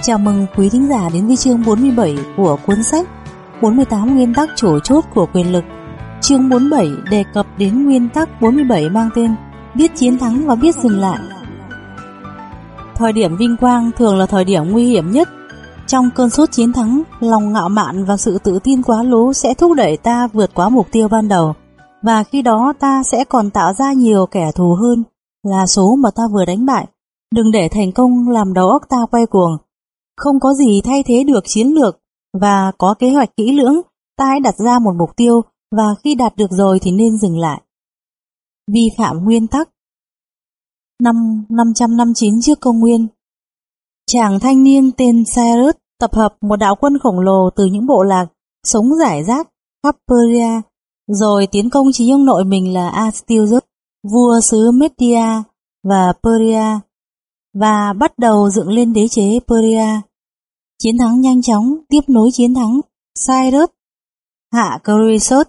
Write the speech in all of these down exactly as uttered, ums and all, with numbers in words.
Chào mừng quý thính giả đến với chương bốn mươi bảy của cuốn sách bốn mươi tám nguyên tắc chủ chốt của quyền lực. Chương bốn mươi bảy đề cập đến nguyên tắc bốn mươi bảy mang tên biết chiến thắng và biết dừng lại. Thời điểm vinh quang thường là thời điểm nguy hiểm nhất. Trong cơn sốt chiến thắng, lòng ngạo mạn và sự tự tin quá lố sẽ thúc đẩy ta vượt quá mục tiêu ban đầu, và khi đó ta sẽ còn tạo ra nhiều kẻ thù hơn là số mà ta vừa đánh bại. Đừng để thành công làm đầu óc ta quay cuồng. Không có gì thay thế được chiến lược và có kế hoạch kỹ lưỡng. Ta hãy đặt ra một mục tiêu và khi đạt được rồi thì nên dừng lại. Vi phạm nguyên tắc. Năm năm trăm năm mươi chín trước công nguyên, chàng thanh niên tên Cyrus tập hợp một đạo quân khổng lồ từ những bộ lạc sống rải rác khắp Persia, rồi tiến công chính ông nội mình là Astyages, vua xứ Media và Persia, và bắt đầu dựng lên đế chế Persia. Chiến thắng nhanh chóng tiếp nối chiến thắng. Cyrus hạ Croesus,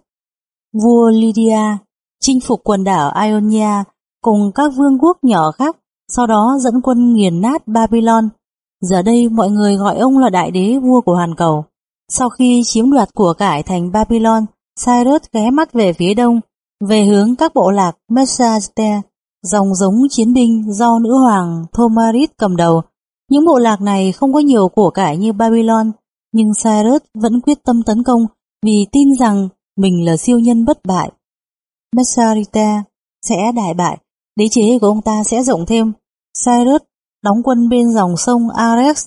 vua Lydia, chinh phục quần đảo Ionia cùng các vương quốc nhỏ khác, sau đó dẫn quân nghiền nát Babylon. Giờ đây mọi người gọi ông là đại đế vua của hoàn cầu. Sau khi chiếm đoạt của cải thành Babylon, Cyrus ghé mắt về phía đông, về hướng các bộ lạc Mesachite, dòng giống chiến binh do nữ hoàng Thomaris cầm đầu. Những bộ lạc này không có nhiều của cải như Babylon, nhưng Cyrus vẫn quyết tâm tấn công vì tin rằng mình là siêu nhân bất bại. Mesachite sẽ đại bại, đế chế của ông ta sẽ rộng thêm. Cyrus đóng quân bên dòng sông Ares,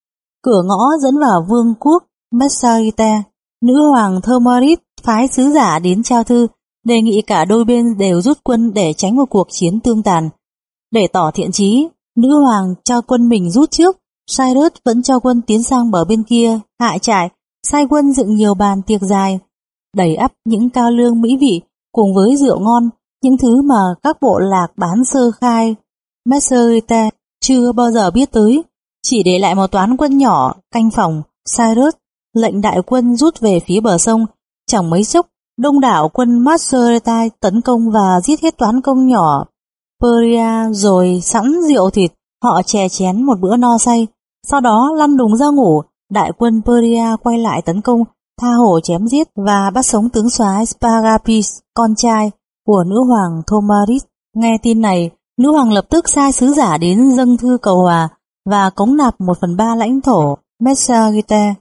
cửa ngõ dẫn vào vương quốc Mesachite. Nữ hoàng Thomaris phái sứ giả đến trao thư, đề nghị cả đôi bên đều rút quân để tránh một cuộc chiến tương tàn. Để tỏ thiện chí, nữ hoàng cho quân mình rút trước. Cyrus vẫn cho quân tiến sang bờ bên kia, hạ trại, sai quân dựng nhiều bàn tiệc dài, đầy ắp những cao lương mỹ vị cùng với rượu ngon, những thứ mà các bộ lạc bán sơ khai Mesachite chưa bao giờ biết tới. Chỉ để lại một toán quân nhỏ canh phòng, Cyrus lệnh đại quân rút về phía bờ sông. Chẳng mấy chốc, đông đảo quân Mesachite tấn công và giết hết toán công nhỏ Persia, rồi sẵn rượu thịt, họ chè chén một bữa no say. Sau đó lăn đùng ra ngủ. Đại quân Persia quay lại tấn công, tha hồ chém giết và bắt sống tướng soái Spagapis, con trai của nữ hoàng Thomaris. Nghe tin này, nữ hoàng lập tức sai sứ giả đến dâng thư cầu hòa và cống nạp một phần ba lãnh thổ Mesachite,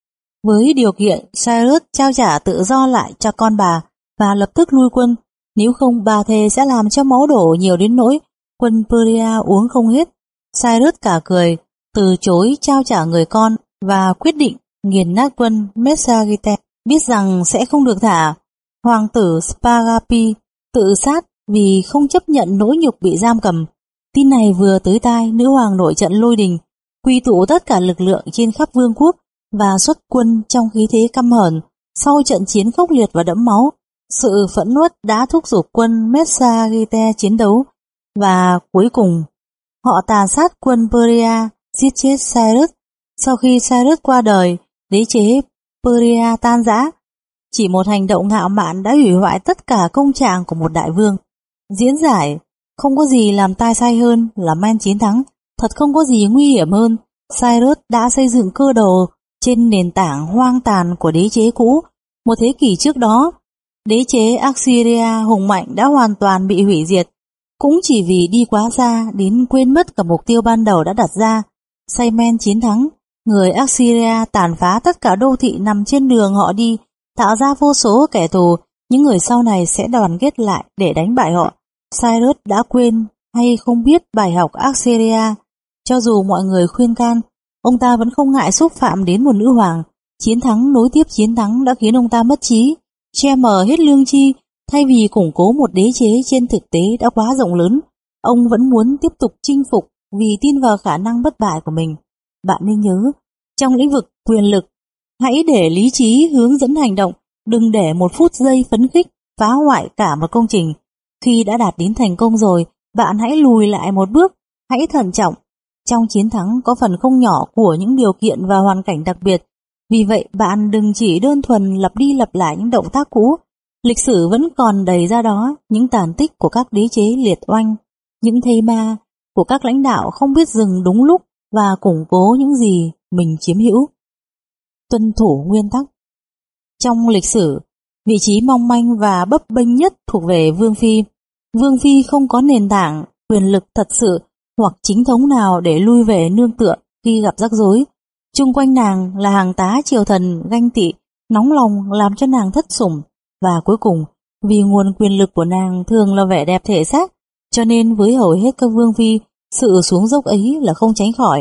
với điều kiện Cyrus trao trả tự do lại cho con bà và lập tức lui quân. Nếu không, bà thề sẽ làm cho máu đổ nhiều đến nỗi quân Persia uống không hết. Cyrus cả cười, từ chối trao trả người con và quyết định nghiền nát quân Mesachite. Biết rằng sẽ không được thả, hoàng tử Spagapi tự sát vì không chấp nhận nỗi nhục bị giam cầm. Tin này vừa tới tai, nữ hoàng nổi trận lôi đình, quy tụ tất cả lực lượng trên khắp vương quốc và xuất quân trong khí thế căm hờn. Sau trận chiến khốc liệt và đẫm máu, sự phẫn uất đã thúc giục quân Mesachite chiến đấu, và cuối cùng họ tàn sát quân Persia, giết chết Cyrus. Sau khi Cyrus qua đời, đế chế Persia tan rã. Chỉ một hành động ngạo mạn đã hủy hoại tất cả công trạng của một đại vương. Diễn giải, không có gì làm tai say hơn là men chiến thắng, thật không có gì nguy hiểm hơn. Cyrus đã xây dựng cơ đồ trên nền tảng hoang tàn của đế chế cũ. Một thế kỷ trước đó, đế chế Assyria hùng mạnh đã hoàn toàn bị hủy diệt, cũng chỉ vì đi quá xa đến quên mất cả mục tiêu ban đầu đã đặt ra. Say men chiến thắng, người Assyria tàn phá tất cả đô thị nằm trên đường họ đi, tạo ra vô số kẻ thù. Những người sau này sẽ đoàn kết lại để đánh bại họ. Cyrus đã quên hay không biết bài học Assyria. Cho dù mọi người khuyên can, ông ta vẫn không ngại xúc phạm đến một nữ hoàng. Chiến thắng nối tiếp chiến thắng đã khiến ông ta mất trí, che mờ hết lương tri. Thay vì củng cố một đế chế trên thực tế đã quá rộng lớn, ông vẫn muốn tiếp tục chinh phục vì tin vào khả năng bất bại của mình. Bạn nên nhớ, trong lĩnh vực quyền lực, hãy để lý trí hướng dẫn hành động, đừng để một phút giây phấn khích phá hoại cả một công trình. Khi đã đạt đến thành công rồi, bạn hãy lùi lại một bước, hãy thận trọng. Trong chiến thắng có phần không nhỏ của những điều kiện và hoàn cảnh đặc biệt. Vì vậy, bạn đừng chỉ đơn thuần lặp đi lặp lại những động tác cũ. Lịch sử vẫn còn đầy ra đó những tàn tích của các đế chế liệt oanh, những thây ma của các lãnh đạo không biết dừng đúng lúc và củng cố những gì mình chiếm hữu. Tuân thủ nguyên tắc. Trong lịch sử, vị trí mong manh và bấp bênh nhất thuộc về Vương Phi. Vương Phi không có nền tảng, quyền lực thật sự hoặc chính thống nào để lui về nương tựa khi gặp rắc rối. Chung quanh nàng là hàng tá triều thần ganh tị, nóng lòng làm cho nàng thất sủng, và cuối cùng vì nguồn quyền lực của nàng thường là vẻ đẹp thể xác, cho nên với hầu hết các vương phi, sự xuống dốc ấy là không tránh khỏi.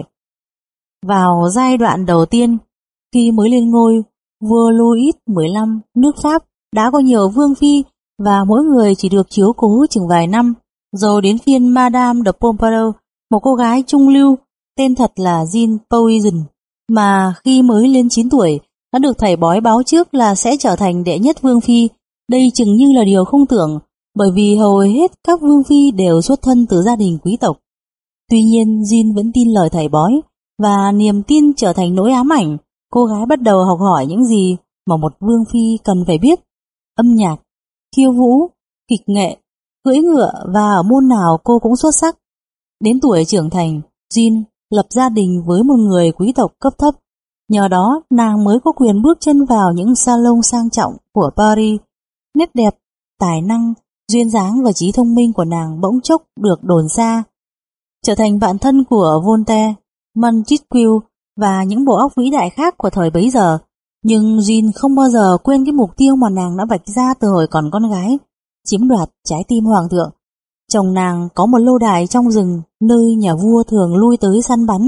Vào giai đoạn đầu tiên, khi mới lên ngôi, vua Louis mười lăm nước Pháp đã có nhiều vương phi và mỗi người chỉ được chiếu cố chừng vài năm. Rồi đến phiên Madame de Pompadour, một cô gái trung lưu, tên thật là Jean Poison, mà khi mới lên chín tuổi đã được thầy bói báo trước là sẽ trở thành đệ nhất vương phi. Đây chừng như là điều không tưởng, bởi vì hầu hết các vương phi đều xuất thân từ gia đình quý tộc. Tuy nhiên Jean vẫn tin lời thầy bói, và niềm tin trở thành nỗi ám ảnh. Cô gái bắt đầu học hỏi những gì mà một vương phi cần phải biết: âm nhạc, khiêu vũ, kịch nghệ, cưỡi ngựa, và ở môn nào cô cũng xuất sắc. Đến tuổi trưởng thành, Jean lập gia đình với một người quý tộc cấp thấp. Nhờ đó nàng mới có quyền bước chân vào những salon sang trọng của Paris. Nét đẹp, tài năng, duyên dáng và trí thông minh của nàng bỗng chốc được đồn xa. Trở thành bạn thân của Voltaire, Montesquieu và những bộ óc vĩ đại khác của thời bấy giờ. Nhưng Jean không bao giờ quên cái mục tiêu mà nàng đã vạch ra từ hồi còn con gái: chiếm đoạt trái tim hoàng thượng. Chồng nàng có một lâu đài trong rừng nơi nhà vua thường lui tới săn bắn,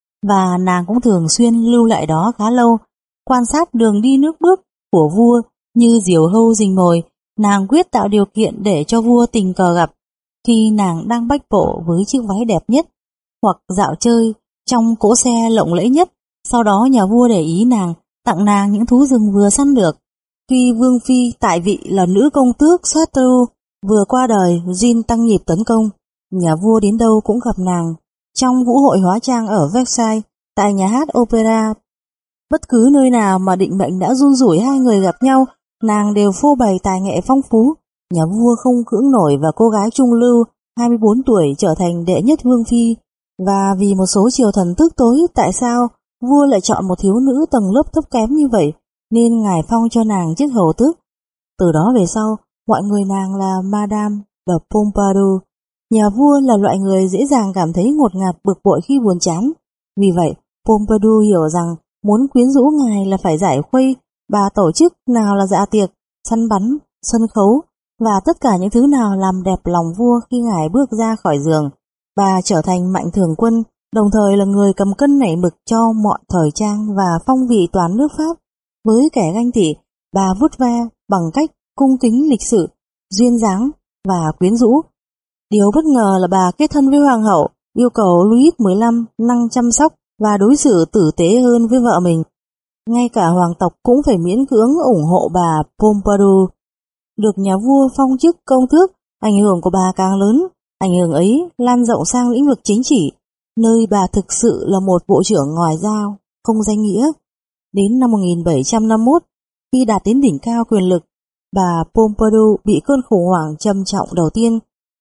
và nàng cũng thường xuyên lưu lại đó khá lâu, quan sát đường đi nước bước của vua như diều hâu rình mồi. Nàng quyết tạo điều kiện để cho vua tình cờ gặp khi nàng đang bách bộ với chiếc váy đẹp nhất, hoặc dạo chơi trong cỗ xe lộng lẫy nhất. Sau đó nhà vua để ý nàng, tặng nàng những thú rừng vừa săn được. Khi vương phi tại vị là nữ công tước Chartres vừa qua đời, Jean tăng nhịp tấn công. Nhà vua đến đâu cũng gặp nàng. Trong vũ hội hóa trang ở Versailles, tại nhà hát opera, bất cứ nơi nào mà định mệnh đã run rủi hai người gặp nhau, nàng đều phô bày tài nghệ phong phú. Nhà vua không cưỡng nổi và cô gái trung lưu hai mươi bốn tuổi trở thành đệ nhất vương phi. Và vì một số triều thần tức tối tại sao vua lại chọn một thiếu nữ tầng lớp thấp kém như vậy, nên ngài phong cho nàng chức hầu tước. Từ đó về sau, mọi người nàng là Madame de Pompadour. Nhà vua là loại người dễ dàng cảm thấy ngột ngạt bực bội khi buồn chán. Vì vậy, Pompadour hiểu rằng muốn quyến rũ ngài là phải giải khuây. Bà tổ chức nào là dạ tiệc, săn bắn, sân khấu và tất cả những thứ nào làm đẹp lòng vua khi ngài bước ra khỏi giường. Bà trở thành mạnh thường quân, đồng thời là người cầm cân nảy mực cho mọi thời trang và phong vị toàn nước Pháp. Với kẻ ganh tị, bà vuốt ve bằng cách cung kính lịch sự, duyên dáng và quyến rũ. Điều bất ngờ là bà kết thân với hoàng hậu, yêu cầu Louis mười lăm năng chăm sóc và đối xử tử tế hơn với vợ mình. Ngay cả hoàng tộc cũng phải miễn cưỡng ủng hộ bà Pompadour. Được nhà vua phong chức công tước, ảnh hưởng của bà càng lớn. Ảnh hưởng ấy lan rộng sang lĩnh vực chính trị, nơi bà thực sự là một bộ trưởng ngoại giao không danh nghĩa. Đến năm một nghìn bảy trăm năm mươi mốt, khi đạt đến đỉnh cao quyền lực, bà Pompadour bị cơn khủng hoảng trầm trọng đầu tiên.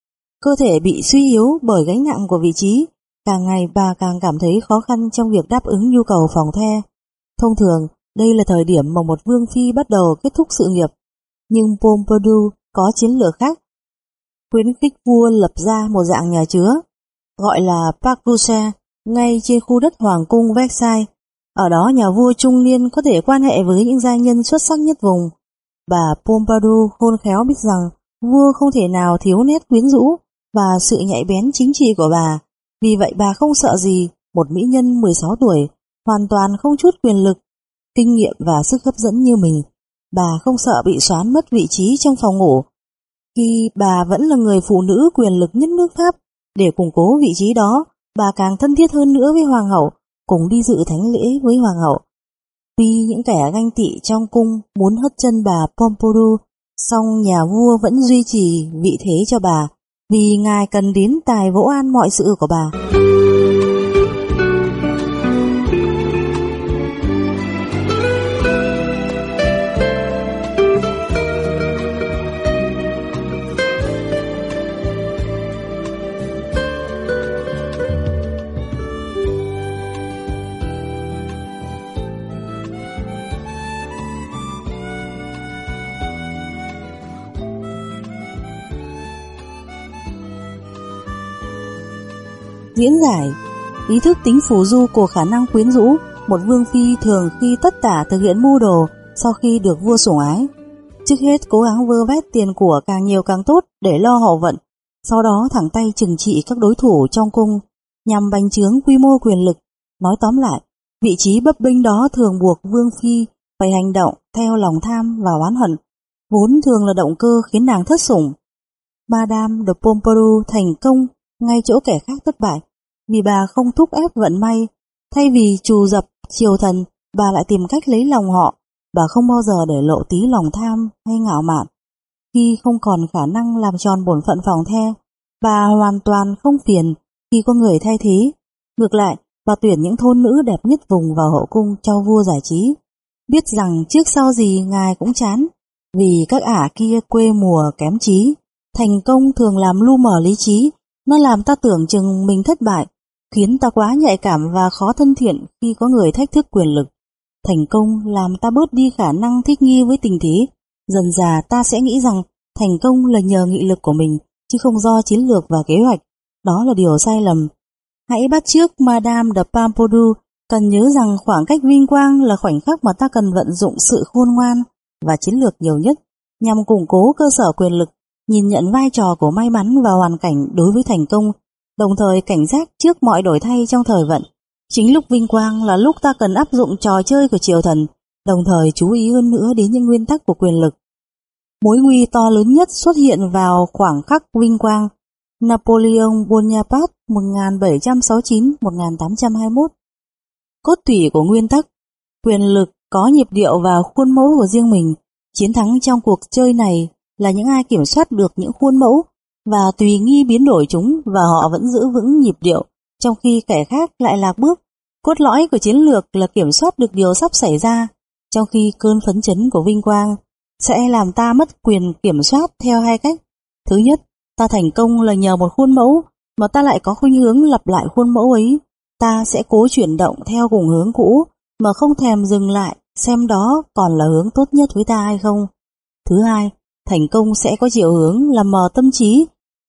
Cơ thể bị suy yếu bởi gánh nặng của vị trí, càng ngày bà càng cảm thấy khó khăn trong việc đáp ứng nhu cầu phòng the. Thông thường, đây là thời điểm mà một vương phi bắt đầu kết thúc sự nghiệp, nhưng Pompadour có chiến lược khác. Khuyến khích vua lập ra một dạng nhà chứa, gọi là Parc Rousse, ngay trên khu đất hoàng cung Versailles. Ở đó nhà vua trung niên có thể quan hệ với những gia nhân xuất sắc nhất vùng. Bà Pompadour khôn khéo biết rằng vua không thể nào thiếu nét quyến rũ và sự nhạy bén chính trị của bà. Vì vậy bà không sợ gì một mỹ nhân mười sáu tuổi, hoàn toàn không chút quyền lực, kinh nghiệm và sức hấp dẫn như mình. Bà không sợ bị soán mất vị trí trong phòng ngủ, khi bà vẫn là người phụ nữ quyền lực nhất nước Pháp. Để củng cố vị trí đó, bà càng thân thiết hơn nữa với hoàng hậu, cùng đi dự thánh lễ với hoàng hậu. Tuy những kẻ ganh tị trong cung muốn hất chân bà Pompadour, song nhà vua vẫn duy trì vị thế cho bà, vì ngài cần đến tài vỗ an mọi sự của bà. Diễn giải ý thức tính phù du của khả năng quyến rũ. Một vương phi thường khi tất tả thực hiện mưu đồ sau khi được vua sủng ái. Trước hết cố gắng vơ vét tiền của càng nhiều càng tốt để lo hậu vận, sau đó thẳng tay trừng trị các đối thủ trong cung nhằm bành trướng quy mô quyền lực. Nói tóm lại, vị trí bấp bênh đó thường buộc vương phi phải hành động theo lòng tham và oán hận, vốn thường là động cơ khiến nàng thất sủng. Madame de Pompadour thành công ngay chỗ kẻ khác thất bại, vì bà không thúc ép vận may. Thay vì trù dập triều thần, bà lại tìm cách lấy lòng họ. Bà không bao giờ để lộ tí lòng tham hay ngạo mạn. Khi không còn khả năng làm tròn bổn phận phòng the, bà hoàn toàn không phiền khi có người thay thế. Ngược lại, bà tuyển những thôn nữ đẹp nhất vùng vào hậu cung cho vua giải trí, biết rằng trước sau gì ngài cũng chán, vì các ả kia quê mùa kém trí. Thành công thường làm lu mờ lý trí, nó làm ta tưởng chừng mình thất bại, khiến ta quá nhạy cảm và khó thân thiện khi có người thách thức quyền lực. Thành công làm ta bớt đi khả năng thích nghi với tình thế. Dần dà ta sẽ nghĩ rằng thành công là nhờ nghị lực của mình, chứ không do chiến lược và kế hoạch. Đó là điều sai lầm. Hãy bắt chước Madame de Pompadour, cần nhớ rằng khoảng cách vinh quang là khoảnh khắc mà ta cần vận dụng sự khôn ngoan và chiến lược nhiều nhất nhằm củng cố cơ sở quyền lực, nhìn nhận vai trò của may mắn và hoàn cảnh đối với thành công, đồng thời cảnh giác trước mọi đổi thay trong thời vận. Chính lúc vinh quang là lúc ta cần áp dụng trò chơi của triều thần, đồng thời chú ý hơn nữa đến những nguyên tắc của quyền lực. Mối nguy to lớn nhất xuất hiện vào khoảng khắc vinh quang. Napoleon Bonaparte một nghìn bảy trăm sáu mươi chín đến một nghìn tám trăm hai mươi mốt. Cốt tủy của nguyên tắc: quyền lực có nhịp điệu và khuôn mẫu của riêng mình. Chiến thắng trong cuộc chơi này là những ai kiểm soát được những khuôn mẫu và tùy nghi biến đổi chúng, và họ vẫn giữ vững nhịp điệu, trong khi kẻ khác lại lạc bước. Cốt lõi của chiến lược là kiểm soát được điều sắp xảy ra, trong khi cơn phấn chấn của vinh quang sẽ làm ta mất quyền kiểm soát theo hai cách. Thứ nhất, ta thành công là nhờ một khuôn mẫu, mà ta lại có khuynh hướng lặp lại khuôn mẫu ấy. Ta sẽ cố chuyển động theo cùng hướng cũ, mà không thèm dừng lại xem đó còn là hướng tốt nhất với ta hay không. Thứ hai, thành công sẽ có chiều hướng làm mờ tâm trí,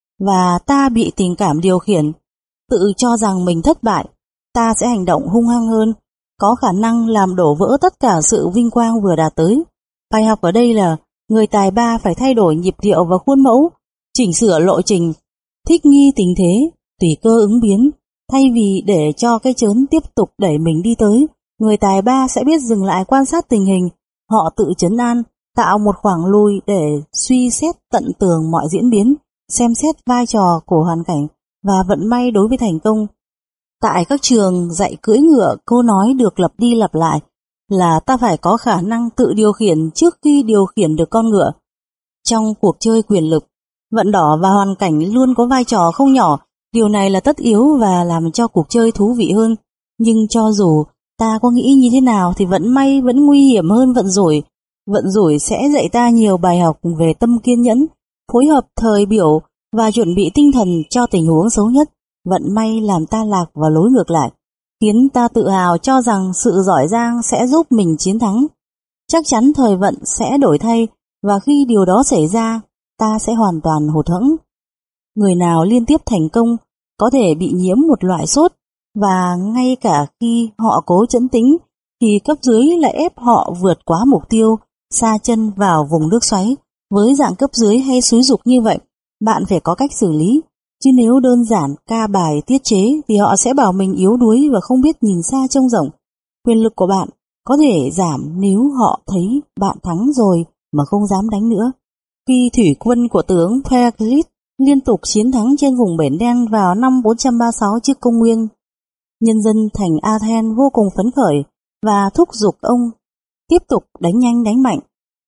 và ta bị tình cảm điều khiển. Tự cho rằng mình thất bại, ta sẽ hành động hung hăng hơn, có khả năng làm đổ vỡ tất cả sự vinh quang vừa đạt tới. Bài học ở đây là người tài ba phải thay đổi nhịp điệu và khuôn mẫu, chỉnh sửa lộ trình, thích nghi tình thế, tùy cơ ứng biến. Thay vì để cho cái chớn tiếp tục đẩy mình đi tới, người tài ba sẽ biết dừng lại quan sát tình hình. Họ tự trấn an, tạo một khoảng lùi để suy xét tận tường mọi diễn biến, xem xét vai trò của hoàn cảnh và vận may đối với thành công. Tại các trường dạy cưỡi ngựa, câu nói được lặp đi lặp lại là ta phải có khả năng tự điều khiển trước khi điều khiển được con ngựa. Trong cuộc chơi quyền lực, vận đỏ và hoàn cảnh luôn có vai trò không nhỏ. Điều này là tất yếu và làm cho cuộc chơi thú vị hơn. Nhưng cho dù ta có nghĩ như thế nào thì vận may vẫn nguy hiểm hơn vận rủi. Vận rủi sẽ dạy ta nhiều bài học về tâm kiên nhẫn, phối hợp thời biểu và chuẩn bị tinh thần cho tình huống xấu nhất. Vận may làm ta lạc vào lối ngược lại, khiến ta tự hào cho rằng sự giỏi giang sẽ giúp mình chiến thắng. Chắc chắn thời vận sẽ đổi thay, và khi điều đó xảy ra, ta sẽ hoàn toàn hụt hẫng. Người nào liên tiếp thành công có thể bị nhiễm một loại sốt, và ngay cả khi họ cố trấn tĩnh thì cấp dưới lại ép họ vượt quá mục tiêu, sa chân vào vùng nước xoáy. Với dạng cấp dưới hay xúi giục như vậy, bạn phải có cách xử lý, chứ nếu đơn giản ca bài tiết chế thì họ sẽ bảo mình yếu đuối và không biết nhìn xa trông rộng. Quyền lực của bạn có thể giảm nếu họ thấy bạn thắng rồi mà không dám đánh nữa. Khi thủy quân của tướng Pericles liên tục chiến thắng trên vùng Biển Đen vào năm bốn trăm ba mươi sáu trước công nguyên, nhân dân thành Athens vô cùng phấn khởi và thúc giục ông tiếp tục đánh nhanh đánh mạnh.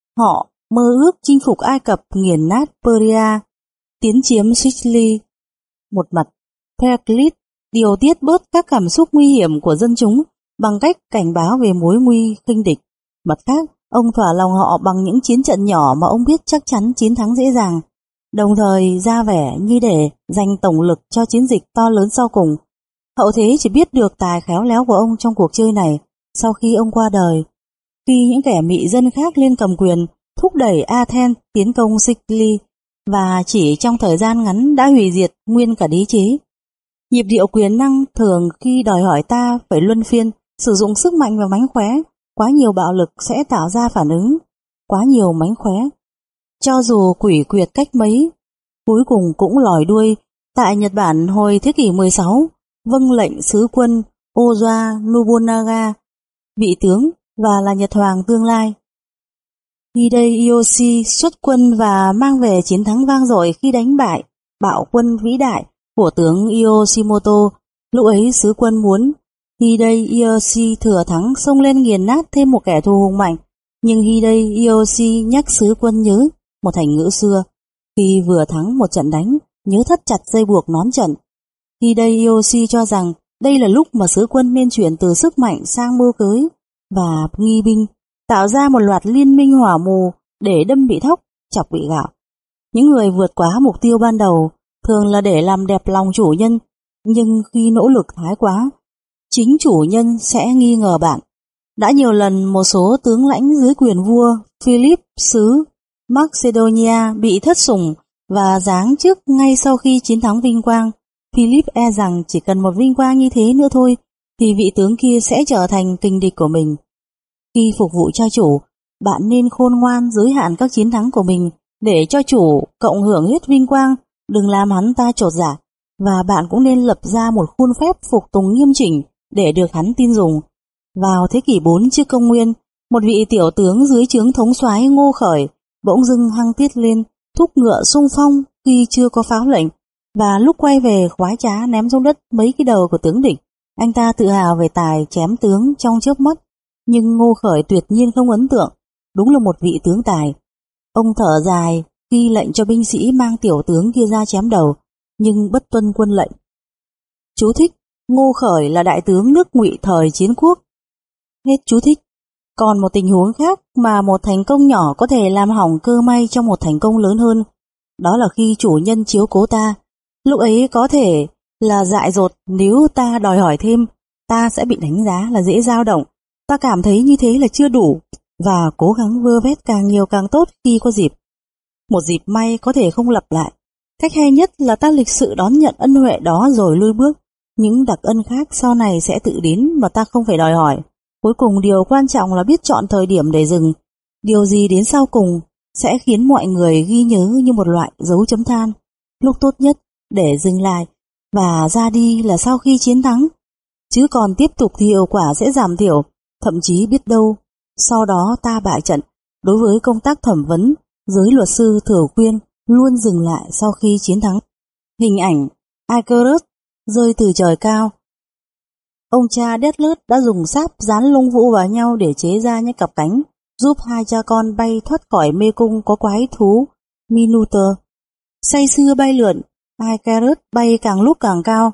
Họ mơ ước chinh phục Ai Cập, nghiền nát Persia, tiến chiếm Sicily. Một mặt, Pericles điều tiết bớt các cảm xúc nguy hiểm của dân chúng bằng cách cảnh báo về mối nguy khinh địch. Mặt khác, ông thỏa lòng họ bằng những chiến trận nhỏ mà ông biết chắc chắn chiến thắng dễ dàng, đồng thời ra vẻ như để dành tổng lực cho chiến dịch to lớn sau cùng. Hậu thế chỉ biết được tài khéo léo của ông trong cuộc chơi này sau khi ông qua đời, khi những kẻ mị dân khác lên cầm quyền, thúc đẩy Athens tiến công Sicily và chỉ trong thời gian ngắn đã hủy diệt nguyên cả đế chế. Nhịp điệu quyền năng thường khi đòi hỏi ta phải luân phiên sử dụng sức mạnh và mánh khóe. Quá nhiều bạo lực sẽ tạo ra phản ứng quá nhiều mánh khóe. Cho dù quỷ quyệt cách mấy, cuối cùng cũng lòi đuôi. Tại Nhật Bản hồi thế kỷ mười sáu, vâng lệnh sứ quân Oda Nobunaga, vị tướng và là Nhật Hoàng tương lai, Hideyoshi xuất quân và mang về chiến thắng vang dội khi đánh bại bạo quân vĩ đại của tướng Yoshimoto. Lúc ấy sứ quân muốn Hideyoshi thừa thắng xông lên nghiền nát thêm một kẻ thù hùng mạnh, nhưng Hideyoshi nhắc sứ quân nhớ một thành ngữ xưa: khi vừa thắng một trận đánh, nhớ thắt chặt dây buộc nón trận. Hideyoshi cho rằng đây là lúc mà sứ quân nên chuyển từ sức mạnh sang mưu cưới và nghi binh, tạo ra một loạt liên minh hỏa mù để đâm bị thóc, chọc bị gạo. Những người vượt quá mục tiêu ban đầu thường là để làm đẹp lòng chủ nhân, nhưng khi nỗ lực thái quá, chính chủ nhân sẽ nghi ngờ bạn. Đã nhiều lần một số tướng lãnh dưới quyền vua Philip xứ Macedonia bị thất sủng và giáng chức ngay sau khi chiến thắng vinh quang. Philip e rằng chỉ cần một vinh quang như thế nữa thôi thì vị tướng kia sẽ trở thành kình địch của mình. Khi phục vụ cho chủ, bạn nên khôn ngoan giới hạn các chiến thắng của mình để cho chủ cộng hưởng hết vinh quang, đừng làm hắn ta chột dạ, và bạn cũng nên lập ra một khuôn phép phục tùng nghiêm chỉnh để được hắn tin dùng. Vào thế kỷ bốn trước công nguyên, một vị tiểu tướng dưới trướng thống soái Ngô Khởi bỗng dưng hăng tiết lên, thúc ngựa xung phong khi chưa có pháo lệnh, và lúc quay về khoái trá ném xuống đất mấy cái đầu của tướng địch. Anh ta tự hào về tài chém tướng trong chớp mắt, nhưng Ngô Khởi tuyệt nhiên không ấn tượng, đúng là một vị tướng tài. Ông thở dài khi lệnh cho binh sĩ mang tiểu tướng kia ra chém đầu, nhưng bất tuân quân lệnh. Chú thích: Ngô Khởi là đại tướng nước Ngụy thời chiến quốc. Hết chú thích. Còn một tình huống khác mà một thành công nhỏ có thể làm hỏng cơ may trong một thành công lớn hơn, đó là khi chủ nhân chiếu cố ta. Lúc ấy có thể là dại dột, nếu ta đòi hỏi thêm, ta sẽ bị đánh giá là dễ dao động. Ta cảm thấy như thế là chưa đủ và cố gắng vơ vét càng nhiều càng tốt khi có dịp. Một dịp may có thể không lặp lại. Cách hay nhất là ta lịch sự đón nhận ân huệ đó rồi lui bước. Những đặc ân khác sau này sẽ tự đến mà ta không phải đòi hỏi. Cuối cùng điều quan trọng là biết chọn thời điểm để dừng. Điều gì đến sau cùng sẽ khiến mọi người ghi nhớ như một loại dấu chấm than. Lúc tốt nhất để dừng lại và ra đi là sau khi chiến thắng. Chứ còn tiếp tục thì hiệu quả sẽ giảm thiểu, thậm chí biết đâu sau đó ta bại trận. Đối với công tác thẩm vấn, giới luật sư thường khuyên luôn dừng lại sau khi chiến thắng. Hình ảnh Icarus rơi từ trời cao. Ông cha Deathless đã dùng sáp dán lông vũ vào nhau để chế ra những cặp cánh, giúp hai cha con bay thoát khỏi mê cung có quái thú Minotaur. Say sưa bay lượn, Icarus bay càng lúc càng cao,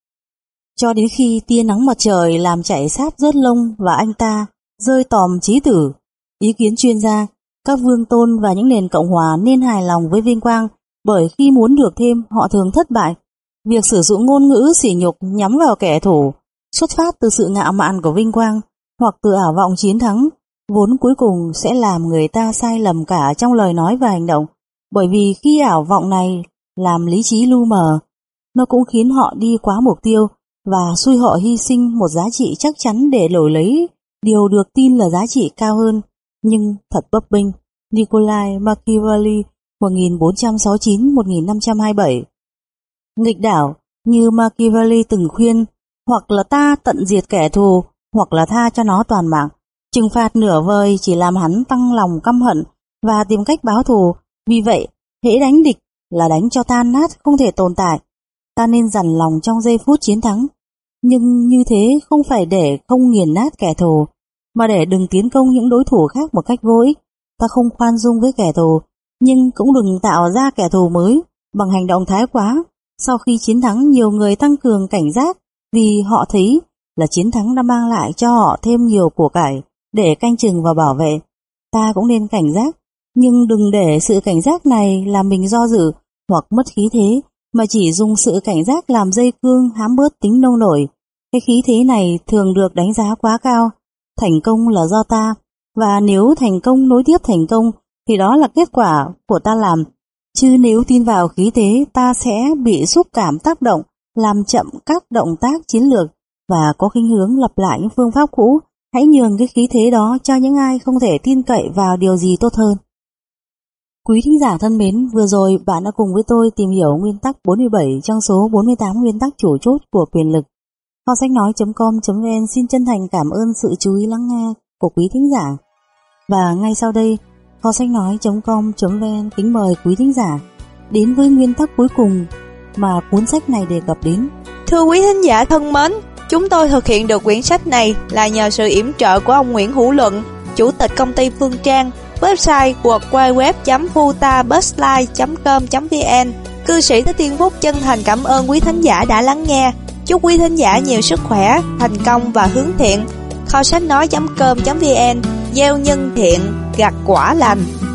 cho đến khi tia nắng mặt trời làm chảy sáp rớt lông và anh ta rơi tòm chí tử. Ý kiến chuyên gia, các vương tôn và những nền cộng hòa nên hài lòng với vinh quang, bởi khi muốn được thêm họ thường thất bại. Việc sử dụng ngôn ngữ sỉ nhục nhắm vào kẻ thù, xuất phát từ sự ngạo mạn của vinh quang hoặc từ ảo vọng chiến thắng, vốn cuối cùng sẽ làm người ta sai lầm cả trong lời nói và hành động, bởi vì khi ảo vọng này làm lý trí lu mờ, nó cũng khiến họ đi quá mục tiêu và xui họ hy sinh một giá trị chắc chắn để đổi lấy điều được tin là giá trị cao hơn. Nhưng thật bấp bênh. Nikolai Machiavelli một nghìn bốn trăm sáu mươi chín đến một nghìn năm trăm hai mươi bảy. Nghịch đảo như Machiavelli từng khuyên, hoặc là ta tận diệt kẻ thù, hoặc là tha cho nó toàn mạng. Trừng phạt nửa vời chỉ làm hắn tăng lòng căm hận và tìm cách báo thù. Vì vậy, hễ đánh địch là đánh cho tan nát không thể tồn tại. Ta nên dằn lòng trong giây phút chiến thắng. Nhưng như thế không phải để không nghiền nát kẻ thù, mà để đừng tiến công những đối thủ khác một cách vô ích. Ta không khoan dung với kẻ thù, nhưng cũng đừng tạo ra kẻ thù mới bằng hành động thái quá. Sau khi chiến thắng, nhiều người tăng cường cảnh giác vì họ thấy là chiến thắng đã mang lại cho họ thêm nhiều của cải để canh chừng và bảo vệ. Ta cũng nên cảnh giác, nhưng đừng để sự cảnh giác này làm mình do dự hoặc mất khí thế, mà chỉ dùng sự cảnh giác làm dây cương hãm bớt tính nông nổi. Cái khí thế này thường được đánh giá quá cao. Thành công là do ta, và nếu thành công nối tiếp thành công thì đó là kết quả của ta làm. Chứ nếu tin vào khí thế, ta sẽ bị xúc cảm tác động làm chậm các động tác chiến lược và có khuynh hướng lặp lại những phương pháp cũ. Hãy nhường cái khí thế đó cho những ai không thể tin cậy vào điều gì tốt hơn. Quý thính giả thân mến, vừa rồi bạn đã cùng với tôi tìm hiểu nguyên tắc bốn mươi bảy trong số bốn mươi tám nguyên tắc chủ chốt của quyền lực. Kho sách nói chấm com chấm vn xin chân thành cảm ơn sự chú ý lắng nghe của quý thính giả. Và ngay sau đây, kho sách nói chấm com chấm vn kính mời quý thính giả đến với nguyên tắc cuối cùng mà cuốn sách này đề cập đến. Thưa quý thính giả thân mến, chúng tôi thực hiện được quyển sách này là nhờ sự yểm trợ của ông Nguyễn Hữu Luận, chủ tịch công ty Phương Trang, website w w w chấm futabusline chấm com chấm vn. Cư sĩ Thích Thiên Phúc chân thành cảm ơn quý thính giả đã lắng nghe. Chúc quý thính giả nhiều sức khỏe, thành công và hướng thiện. Kho sách nói chấm com chấm vn, gieo nhân thiện, gặt quả lành.